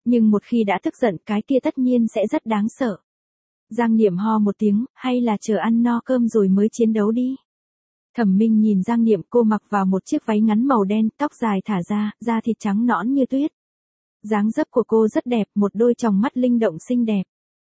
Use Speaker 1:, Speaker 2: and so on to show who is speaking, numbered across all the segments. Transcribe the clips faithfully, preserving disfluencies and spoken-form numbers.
Speaker 1: Nhưng một khi đã tức giận cái kia tất nhiên sẽ rất đáng sợ. Giang Niệm ho một tiếng, hay là chờ ăn no cơm rồi mới chiến đấu đi. Thẩm Minh nhìn Giang Niệm, cô mặc vào một chiếc váy ngắn màu đen, tóc dài thả ra, da thịt trắng nõn như tuyết. Dáng dấp của cô rất đẹp, một đôi tròng mắt linh động xinh đẹp.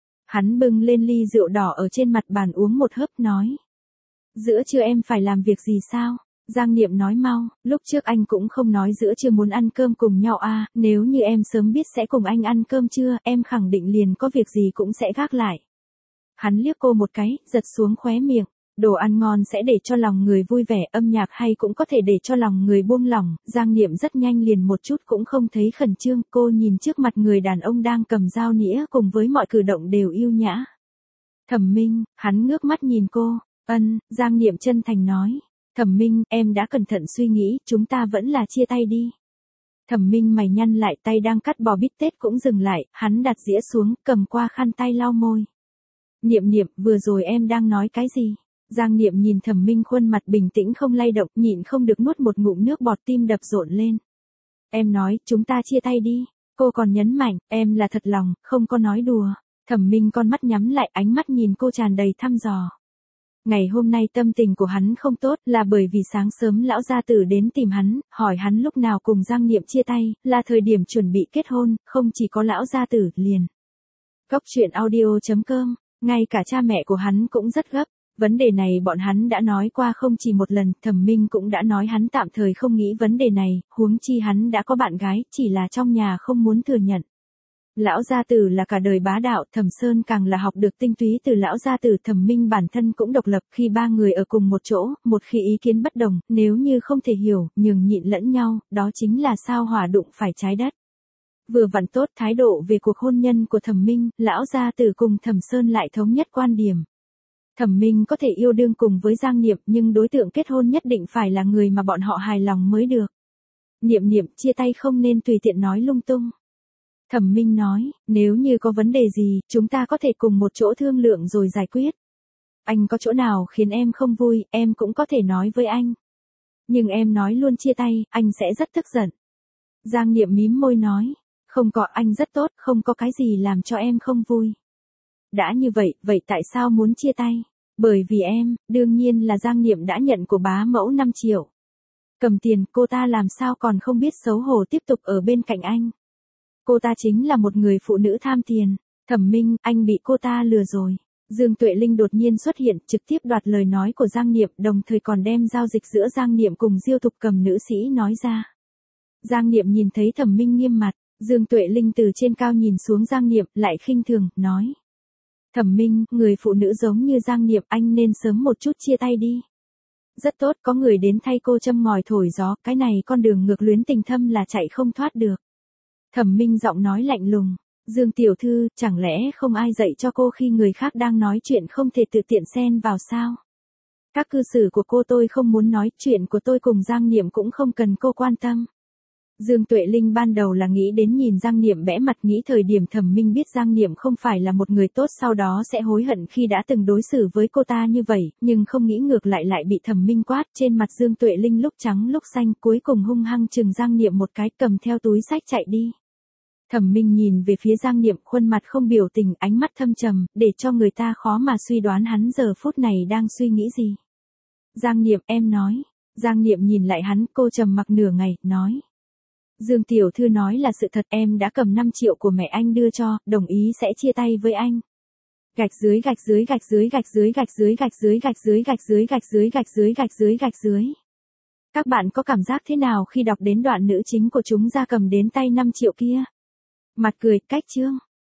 Speaker 1: Hắn bưng lên ly rượu đỏ ở trên mặt bàn uống một hớp nói. Giữa trưa em phải làm việc gì sao? Giang Niệm nói mau, lúc trước anh cũng không nói giữa trưa muốn ăn cơm cùng nhau à, nếu như em sớm biết sẽ cùng anh ăn cơm trưa, em khẳng định liền có việc gì cũng sẽ gác lại. Hắn liếc cô một cái, giật xuống khóe miệng. Đồ ăn ngon sẽ để cho lòng người vui vẻ, âm nhạc hay cũng có thể để cho lòng người buông lỏng. Giang Niệm rất nhanh liền một chút cũng không thấy khẩn trương, cô nhìn trước mặt người đàn ông đang cầm dao nĩa cùng với mọi cử động đều yêu nhã. Thẩm Minh, hắn ngước mắt nhìn cô, ân, Giang Niệm chân thành nói. Thẩm Minh, em đã cẩn thận suy nghĩ, chúng ta vẫn là chia tay đi. Thẩm Minh mày nhăn lại, tay đang cắt bò bít tết cũng dừng lại, hắn đặt dĩa xuống, cầm qua khăn tay lau môi. Niệm Niệm, vừa rồi em đang nói cái gì? Giang Niệm nhìn Thẩm Minh khuôn mặt bình tĩnh không lay động, nhịn không được nuốt một ngụm nước bọt, tim đập rộn lên. Em nói, chúng ta chia tay đi. Cô còn nhấn mạnh, em là thật lòng, không có nói đùa. Thẩm Minh con mắt nhắm lại, ánh mắt nhìn cô tràn đầy thăm dò. Ngày hôm nay tâm tình của hắn không tốt là bởi vì sáng sớm lão gia tử đến tìm hắn, hỏi hắn lúc nào cùng Giang Niệm chia tay, là thời điểm chuẩn bị kết hôn, không chỉ có lão gia tử, liền. Cốc truyện audio chấm com, ngay cả cha mẹ của hắn cũng rất gấp. Vấn đề này bọn hắn đã nói qua không chỉ một lần, Thẩm Minh cũng đã nói hắn tạm thời không nghĩ vấn đề này, huống chi hắn đã có bạn gái, chỉ là trong nhà không muốn thừa nhận. Lão gia tử là cả đời bá đạo, Thẩm Sơn càng là học được tinh túy từ lão gia tử. Thẩm Minh bản thân cũng độc lập, khi ba người ở cùng một chỗ, một khi ý kiến bất đồng, nếu như không thể hiểu, nhường nhịn lẫn nhau, đó chính là sao hỏa đụng phải trái đất. Vừa vặn tốt thái độ về cuộc hôn nhân của Thẩm Minh, lão gia tử cùng Thẩm Sơn lại thống nhất quan điểm. Thẩm Minh có thể yêu đương cùng với Giang Niệm, nhưng đối tượng kết hôn nhất định phải là người mà bọn họ hài lòng mới được. Niệm Niệm, chia tay không nên tùy tiện nói lung tung. Thẩm Minh nói, nếu như có vấn đề gì, chúng ta có thể cùng một chỗ thương lượng rồi giải quyết. Anh có chỗ nào khiến em không vui, em cũng có thể nói với anh. Nhưng em nói luôn chia tay, anh sẽ rất tức giận. Giang Niệm mím môi nói, không có, anh rất tốt, không có cái gì làm cho em không vui. Đã như vậy, vậy tại sao muốn chia tay? Bởi vì em, đương nhiên là Giang Niệm đã nhận của bá mẫu năm triệu. Cầm tiền, cô ta làm sao còn không biết xấu hổ tiếp tục ở bên cạnh anh. Cô ta chính là một người phụ nữ tham tiền. Thẩm Minh, anh bị cô ta lừa rồi. Dương Tuệ Linh đột nhiên xuất hiện, trực tiếp đoạt lời nói của Giang Niệm, đồng thời còn đem giao dịch giữa Giang Niệm cùng Diêu Thục Cầm nữ sĩ nói ra. Giang Niệm nhìn thấy Thẩm Minh nghiêm mặt, Dương Tuệ Linh từ trên cao nhìn xuống Giang Niệm, lại khinh thường, nói. Thẩm Minh, người phụ nữ giống như Giang Niệm, anh nên sớm một chút chia tay đi. Rất tốt, có người đến thay cô châm ngòi thổi gió, cái này con đường ngược luyến tình thâm là chạy không thoát được. Thẩm Minh giọng nói lạnh lùng, Dương tiểu thư, chẳng lẽ không ai dạy cho cô khi người khác đang nói chuyện không thể tự tiện xen vào sao? Các cư xử của cô tôi không muốn nói, chuyện của tôi cùng Giang Niệm cũng không cần cô quan tâm. Dương Tuệ Linh ban đầu là nghĩ đến nhìn Giang Niệm bẽ mặt, nghĩ thời điểm Thẩm Minh biết Giang Niệm không phải là một người tốt sau đó sẽ hối hận khi đã từng đối xử với cô ta như vậy, nhưng không nghĩ ngược lại lại bị Thẩm Minh quát. Trên mặt Dương Tuệ Linh lúc trắng lúc xanh, cuối cùng hung hăng chừng Giang Niệm một cái, cầm theo túi xách chạy đi. Thẩm Minh nhìn về phía Giang Niệm, khuôn mặt không biểu tình, ánh mắt thâm trầm, để cho người ta khó mà suy đoán hắn giờ phút này đang suy nghĩ gì. Giang Niệm, em nói. Giang Niệm nhìn lại hắn, cô trầm mặc nửa ngày, nói. Dương tiểu thư nói là sự thật, em đã cầm năm triệu của mẹ anh đưa cho, đồng ý sẽ chia tay với anh. Gạch dưới gạch dưới gạch dưới gạch dưới gạch dưới gạch dưới gạch dưới gạch dưới gạch dưới gạch dưới gạch dưới gạch dưới. Các bạn có cảm giác thế nào khi đọc đến đoạn nữ chính của chúng ra cầm đến tay năm triệu kia? Mặt cười, cách chương.